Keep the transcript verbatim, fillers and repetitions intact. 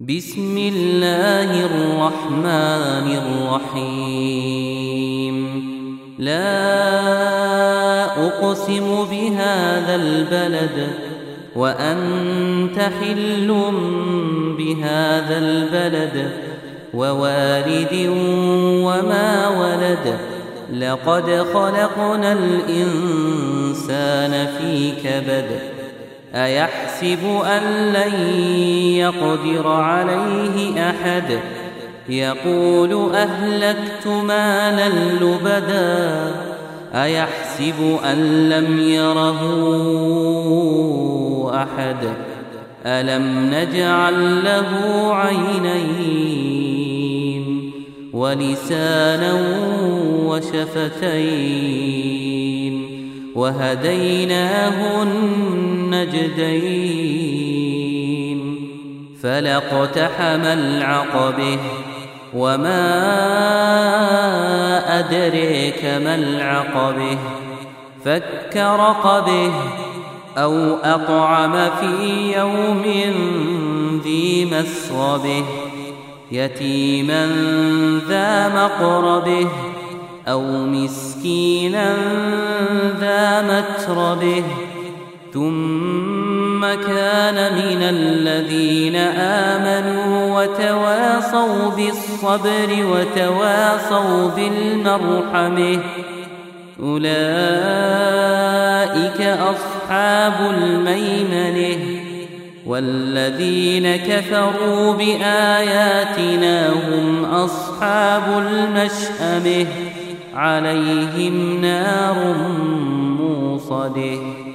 بسم الله الرحمن الرحيم. لا أقسم بهذا البلد وأنت حل بهذا البلد ووالد وما ولد. لقد خلقنا الإنسان في كبد. أيحسب أن لن يقدر عليه أحد. يقول أهلكت مالا لبدا. أيحسب أن لم يره أحد. ألم نجعل له عينين ولسانا وشفتين وهديناه النجدين. فلاقتحم العقبة وما أدريك ما العقبة. فك رقبه أو أطعم في يوم ذي مسغبه. يتيما ذا مقربه أو مسكينا ذا متربه. ثم كان من الذين آمنوا وتواصوا بالصبر وتواصوا بالمرحمة. أولئك أصحاب الميمنة. والذين كفروا بآياتنا هم أصحاب المشأمة. عليهم نار موصده.